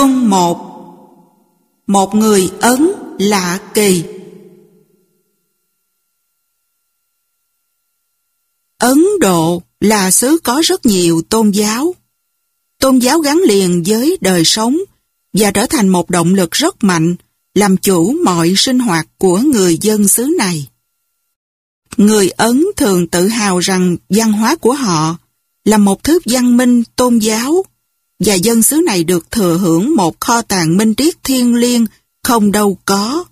Chương 1. Một người Ấn lạ kỳ. Ấn Độ là xứ có rất nhiều tôn giáo. Tôn giáo gắn liền với đời sống và trở thành một động lực rất mạnh làm chủ mọi sinh hoạt của người dân xứ này. Người Ấn thường tự hào rằng văn hóa của họ là một thứ văn minh tôn giáo và dân xứ này được thừa hưởng một kho tàng minh triết thiêng liêng không đâu có.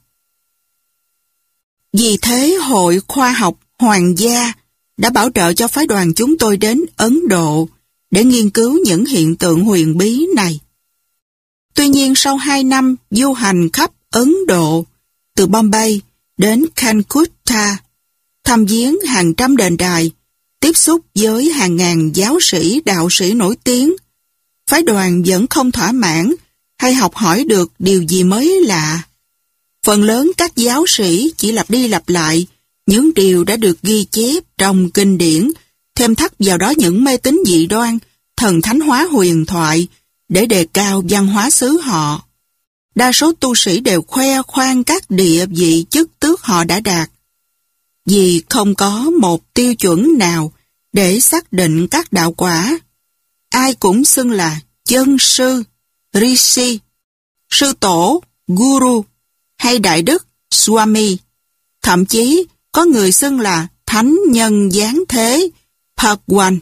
Vì thế Hội Khoa học Hoàng gia đã bảo trợ cho phái đoàn chúng tôi đến Ấn Độ để nghiên cứu những hiện tượng huyền bí này. Tuy nhiên sau 2 năm du hành khắp Ấn Độ, từ Bombay đến Calcutta, thăm viếng hàng trăm đền đài, tiếp xúc với hàng ngàn giáo sĩ, đạo sĩ nổi tiếng, phái đoàn vẫn không thỏa mãn hay học hỏi được điều gì mới lạ. Phần lớn các giáo sĩ chỉ lặp đi lặp lại những điều đã được ghi chép trong kinh điển, thêm thắt vào đó những mê tín dị đoan, thần thánh hóa huyền thoại để đề cao văn hóa xứ họ. Đa số tu sĩ đều khoe khoang các địa vị chức tước họ đã đạt. Vì không có một tiêu chuẩn nào để xác định các đạo quả, ai cũng xưng là chân sư, Rishi, sư tổ, Guru hay đại đức, Swami. Thậm chí có người xưng là thánh nhân giáng thế, Bhagwan.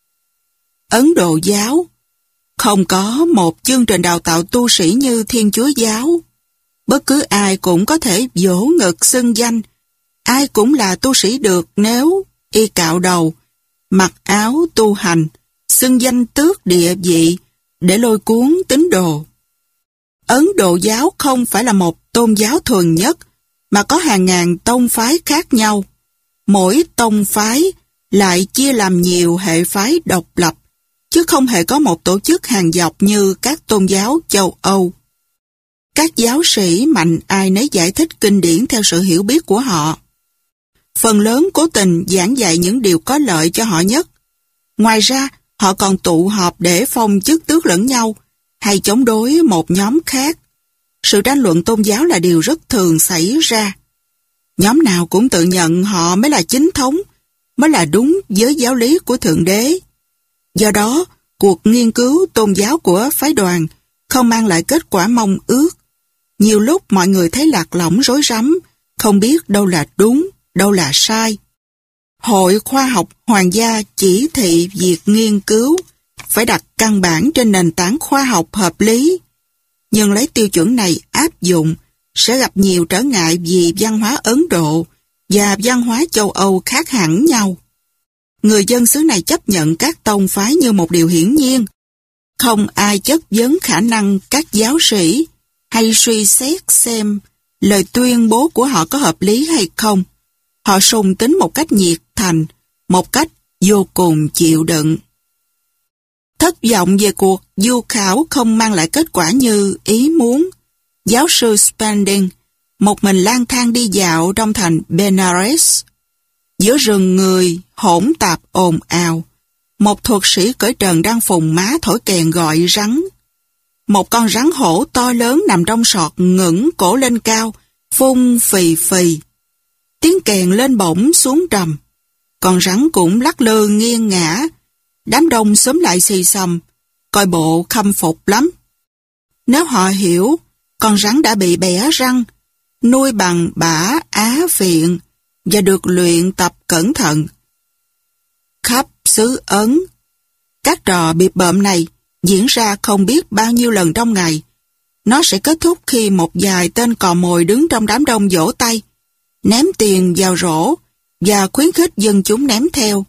Ấn Độ giáo không có một chương trình đào tạo tu sĩ như Thiên Chúa giáo. Bất cứ ai cũng có thể vỗ ngực xưng danh. Ai cũng là tu sĩ được nếu y cạo đầu, mặc áo tu hành, xưng danh tước địa vị để lôi cuốn tín đồ. Ấn Độ giáo không phải là một tôn giáo thuần nhất, mà có hàng ngàn tông phái khác nhau. Mỗi tông phái lại chia làm nhiều hệ phái độc lập, chứ không hề có một tổ chức hàng dọc như các tôn giáo châu Âu. Các giáo sĩ mạnh ai nấy giải thích kinh điển theo sự hiểu biết của họ. Phần lớn cố tình giảng dạy những điều có lợi cho họ nhất. Ngoài ra, họ còn tụ họp để phong chức tước lẫn nhau hay chống đối một nhóm khác. Sự tranh luận tôn giáo là điều rất thường xảy ra. Nhóm nào cũng tự nhận họ mới là chính thống, mới là đúng với giáo lý của Thượng Đế. Do đó, cuộc nghiên cứu tôn giáo của phái đoàn không mang lại kết quả mong ước. Nhiều lúc mọi người thấy lạc lõng rối rắm, không biết đâu là đúng, đâu là sai. Hội Khoa học Hoàng gia chỉ thị việc nghiên cứu phải đặt căn bản trên nền tảng khoa học hợp lý. Nhưng lấy tiêu chuẩn này áp dụng sẽ gặp nhiều trở ngại vì văn hóa Ấn Độ và văn hóa châu Âu khác hẳn nhau. Người dân xứ này chấp nhận các tông phái như một điều hiển nhiên. Không ai chất vấn khả năng các giáo sĩ hay suy xét xem lời tuyên bố của họ có hợp lý hay không. Họ sùng tín một cách nhiệt thành, một cách vô cùng chịu đựng. Thất vọng về cuộc du khảo không mang lại kết quả như ý muốn. Giáo sư Spending một mình lang thang đi dạo trong thành Benares. Giữa rừng người hỗn tạp ồn ào, một thuật sĩ cởi trần đang phùng má thổi kèn gọi rắn. Một con rắn hổ to lớn nằm trong sọt ngẩng cổ lên cao, phun phì phì. Tiếng kèn lên bổng xuống trầm. Con rắn cũng lắc lư nghiêng ngã. Đám đông xúm lại xì xầm, coi bộ khâm phục lắm. Nếu họ hiểu, con rắn đã bị bẻ răng, nuôi bằng bã á phiện và được luyện tập cẩn thận. Khắp xứ Ấn, các trò bịp bợm này diễn ra không biết bao nhiêu lần trong ngày. Nó sẽ kết thúc khi một vài tên cò mồi đứng trong đám đông vỗ tay, ném tiền vào rổ và khuyến khích dân chúng ném theo.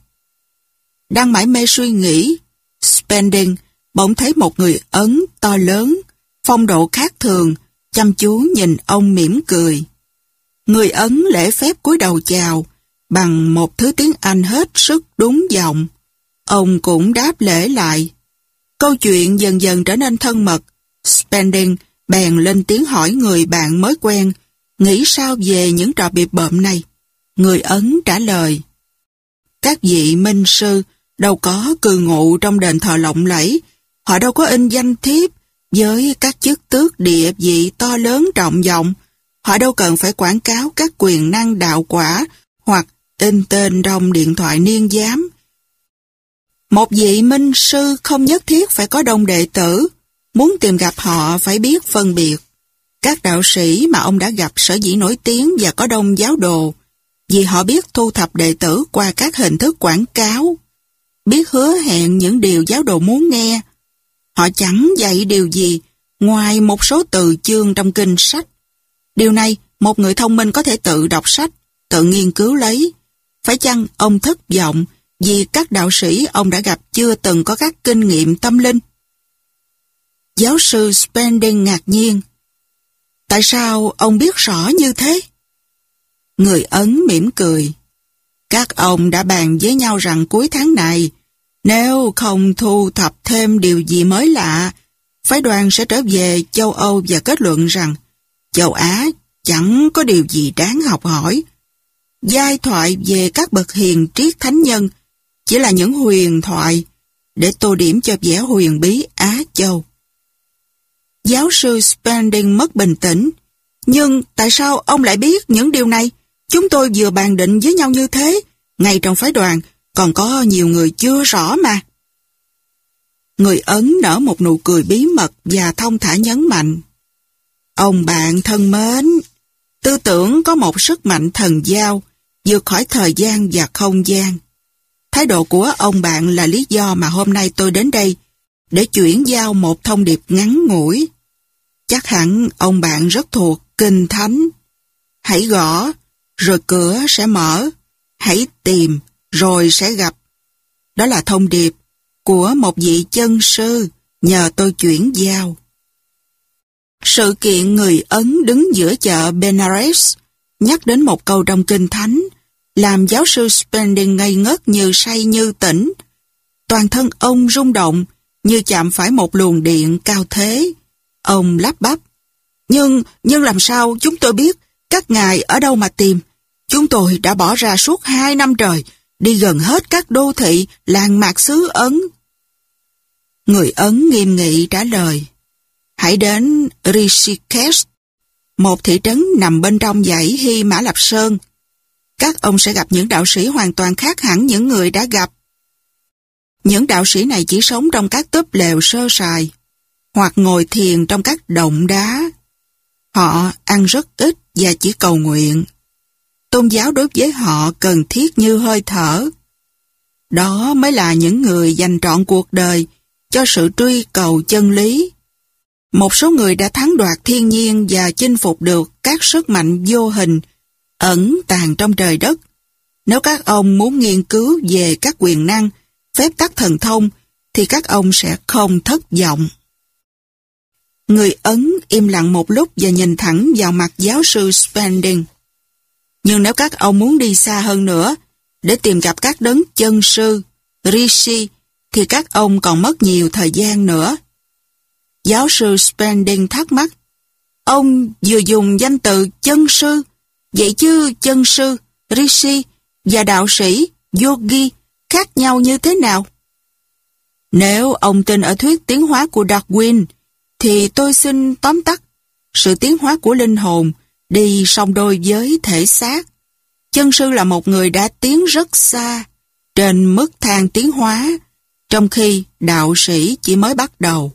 Đang mải mê suy nghĩ, Spending bỗng thấy một người Ấn to lớn, phong độ khác thường, chăm chú nhìn ông mỉm cười. Người Ấn lễ phép cúi đầu chào bằng một thứ tiếng Anh hết sức đúng giọng. Ông cũng đáp lễ lại. Câu chuyện dần dần trở nên thân mật. Spending bèn lên tiếng hỏi người bạn mới quen nghĩ sao về những trò bịp bợm này. Người Ấn trả lời: các vị minh sư đâu có cư ngụ trong đền thờ lộng lẫy, họ đâu có in danh thiếp Với các chức tước địa vị to lớn trọng vọng, họ đâu cần phải quảng cáo các quyền năng đạo quả hoặc in tên trong điện thoại niên giám. Một vị minh sư không nhất thiết phải có đông đệ tử, muốn tìm gặp họ phải biết phân biệt. Các đạo sĩ mà ông đã gặp sở dĩ nổi tiếng và có đông giáo đồ, vì họ biết thu thập đệ tử qua các hình thức quảng cáo, biết hứa hẹn những điều giáo đồ muốn nghe. Họ chẳng dạy điều gì ngoài một số từ chương trong kinh sách. Điều này một người thông minh có thể tự đọc sách, tự nghiên cứu lấy. Phải chăng ông thất vọng vì các đạo sĩ ông đã gặp chưa từng có các kinh nghiệm tâm linh? Giáo sư Spending ngạc nhiên. Tại sao ông biết rõ như thế? Người Ấn mỉm cười. Các ông đã bàn với nhau rằng cuối tháng này, nếu không thu thập thêm điều gì mới lạ, phái đoàn sẽ trở về châu Âu và kết luận rằng châu Á chẳng có điều gì đáng học hỏi. Giai thoại về các bậc hiền triết thánh nhân chỉ là những huyền thoại để tô điểm cho vẻ huyền bí Á Châu. Giáo sư Spending mất bình tĩnh. Nhưng tại sao ông lại biết những điều này? Chúng tôi vừa bàn định với nhau như thế. Ngay trong phái đoàn còn có nhiều người chưa rõ mà. Người Ấn nở một nụ cười bí mật và thông thả nhấn mạnh. Ông bạn thân mến, tư tưởng có một sức mạnh thần giao, vượt khỏi thời gian và không gian. Thái độ của ông bạn là lý do mà hôm nay tôi đến đây, để chuyển giao một thông điệp ngắn ngủi. Chắc hẳn ông bạn rất thuộc Kinh Thánh. Hãy gõ, rồi cửa sẽ mở. Hãy tìm, rồi sẽ gặp. Đó là thông điệp của một vị chân sư nhờ tôi chuyển giao. Sự kiện người Ấn đứng giữa chợ Benares nhắc đến một câu trong Kinh Thánh làm giáo sư Spending ngây ngất như say như tỉnh. Toàn thân ông rung động như chạm phải một luồng điện cao thế. Ông lắp bắp. Nhưng làm sao chúng tôi biết các ngài ở đâu mà tìm? Chúng tôi đã bỏ ra suốt 2 năm trời, đi gần hết các đô thị, làng mạc xứ Ấn. Người Ấn nghiêm nghị trả lời. Hãy đến Rishikesh, một thị trấn nằm bên trong dãy Hy Mã Lạp Sơn. Các ông sẽ gặp những đạo sĩ hoàn toàn khác hẳn những người đã gặp. Những đạo sĩ này chỉ sống trong các túp lều sơ sài, hoặc ngồi thiền trong các động đá. Họ ăn rất ít và chỉ cầu nguyện. Tôn giáo đối với họ cần thiết như hơi thở. Đó mới là những người dành trọn cuộc đời cho sự truy cầu chân lý. Một số người đã thắng đoạt thiên nhiên và chinh phục được các sức mạnh vô hình ẩn tàng trong trời đất. Nếu các ông muốn nghiên cứu về các quyền năng, phép tắc thần thông, thì các ông sẽ không thất vọng. Người Ấn im lặng một lúc và nhìn thẳng vào mặt giáo sư Spending. Nhưng nếu các ông muốn đi xa hơn nữa, để tìm gặp các đấng chân sư, Rishi, thì các ông còn mất nhiều thời gian nữa. Giáo sư Spending thắc mắc. Ông vừa dùng danh từ chân sư, vậy chứ chân sư, Rishi và đạo sĩ, yogi khác nhau như thế nào? Nếu ông tin ở thuyết tiến hóa của Darwin, thì tôi xin tóm tắt. Sự tiến hóa của linh hồn đi song đôi với thể xác. Chân sư là một người đã tiến rất xa, trên mức thang tiến hóa, trong khi đạo sĩ chỉ mới bắt đầu.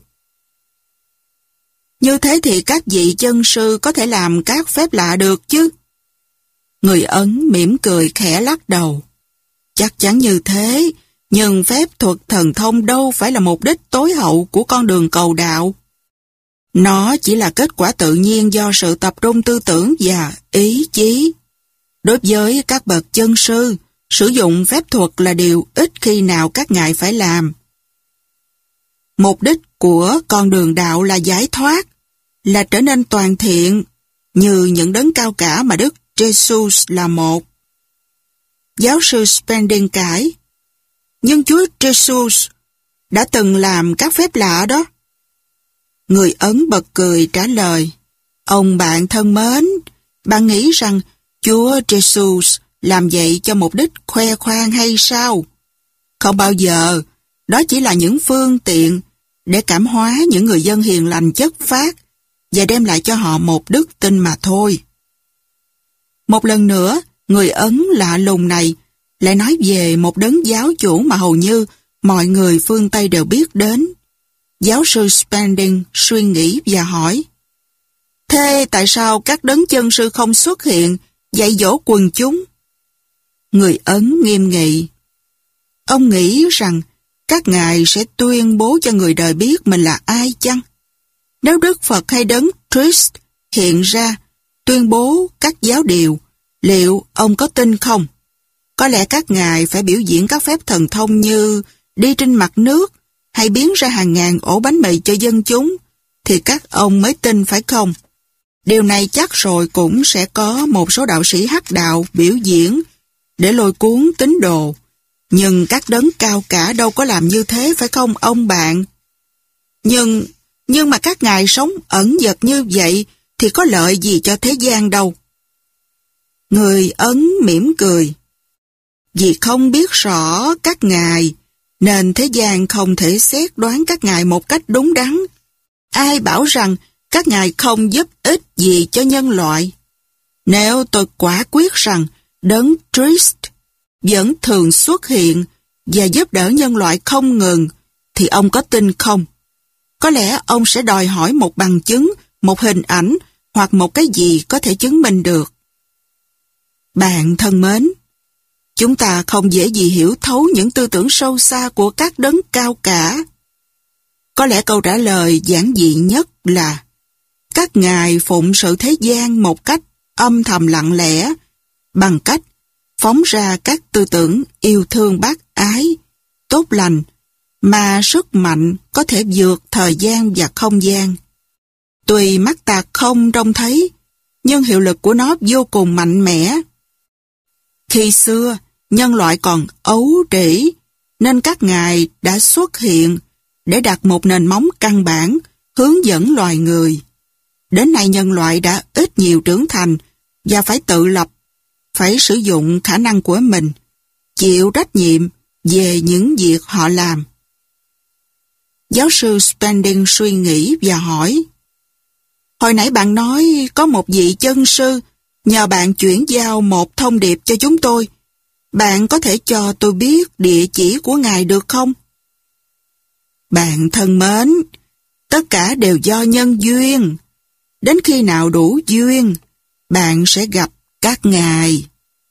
Như thế thì các vị chân sư có thể làm các phép lạ được chứ? Người Ấn mỉm cười khẽ lắc đầu. Chắc chắn như thế, nhưng phép thuật thần thông đâu phải là mục đích tối hậu của con đường cầu đạo. Nó chỉ là kết quả tự nhiên do sự tập trung tư tưởng và ý chí. Đối với các bậc chân sư, sử dụng phép thuật là điều ít khi nào các ngài phải làm. Mục đích của con đường đạo là giải thoát, là trở nên toàn thiện, như những đấng cao cả mà Đức Jesus là một. Giáo sư Spending cãi. Nhưng Chúa Jesus đã từng làm các phép lạ đó. Người Ấn bật cười trả lời. Ông bạn thân mến, bạn nghĩ rằng Chúa Jesus làm vậy cho mục đích khoe khoang hay sao? Không bao giờ, đó chỉ là những phương tiện để cảm hóa những người dân hiền lành chất phác và đem lại cho họ một đức tin mà thôi. Một lần nữa, người Ấn lạ lùng này lại nói về một đấng giáo chủ mà hầu như mọi người phương Tây đều biết đến. Giáo sư Spending suy nghĩ và hỏi: thế tại sao các đấng chân sư không xuất hiện dạy dỗ quần chúng? Người Ấn nghiêm nghị: ông nghĩ rằng các ngài sẽ tuyên bố cho người đời biết mình là ai chăng? Nếu Đức Phật hay đấng Christ hiện ra tuyên bố các giáo điều, liệu ông có tin không? Có lẽ các ngài phải biểu diễn các phép thần thông như đi trên mặt nước hay biến ra hàng ngàn ổ bánh mì cho dân chúng, thì các ông mới tin phải không? Điều này chắc rồi cũng sẽ có một số đạo sĩ hắc đạo biểu diễn để lôi cuốn tín đồ. Nhưng các đấng cao cả đâu có làm như thế phải không ông bạn? Nhưng mà các ngài sống ẩn dật như vậy thì có lợi gì cho thế gian đâu. Người Ấn mỉm cười: vì không biết rõ các ngài, nên thế gian không thể xét đoán các ngài một cách đúng đắn. Ai bảo rằng các ngài không giúp ích gì cho nhân loại? Nếu tôi quả quyết rằng đấng Christ vẫn thường xuất hiện và giúp đỡ nhân loại không ngừng, thì ông có tin không? Có lẽ ông sẽ đòi hỏi một bằng chứng, một hình ảnh hoặc một cái gì có thể chứng minh được. Bạn thân mến, chúng ta không dễ gì hiểu thấu những tư tưởng sâu xa của các đấng cao cả. Có lẽ câu trả lời giản dị nhất là các ngài phụng sự thế gian một cách âm thầm lặng lẽ, bằng cách phóng ra các tư tưởng yêu thương bác ái, tốt lành, mà sức mạnh có thể vượt thời gian và không gian. Tuy mắt ta không trông thấy, nhưng hiệu lực của nó vô cùng mạnh mẽ. Khi xưa, nhân loại còn ấu trĩ, nên các ngài đã xuất hiện để đặt một nền móng căn bản, hướng dẫn loài người. Đến nay nhân loại đã ít nhiều trưởng thành và phải tự lập, phải sử dụng khả năng của mình, chịu trách nhiệm về những việc họ làm. Giáo sư Spending suy nghĩ và hỏi: hồi nãy bạn nói có một vị chân sư nhờ bạn chuyển giao một thông điệp cho chúng tôi. Bạn có thể cho tôi biết địa chỉ của ngài được không? Bạn thân mến, tất cả đều do nhân duyên. Đến khi nào đủ duyên, bạn sẽ gặp các ngài.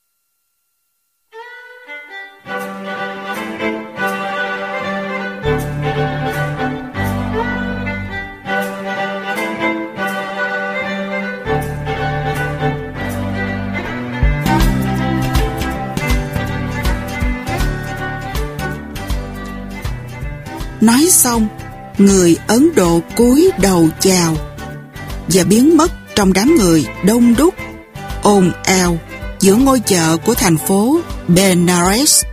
Nói xong, người Ấn Độ cúi đầu chào và biến mất trong đám người đông đúc, ồn ào giữa ngôi chợ của thành phố Benares.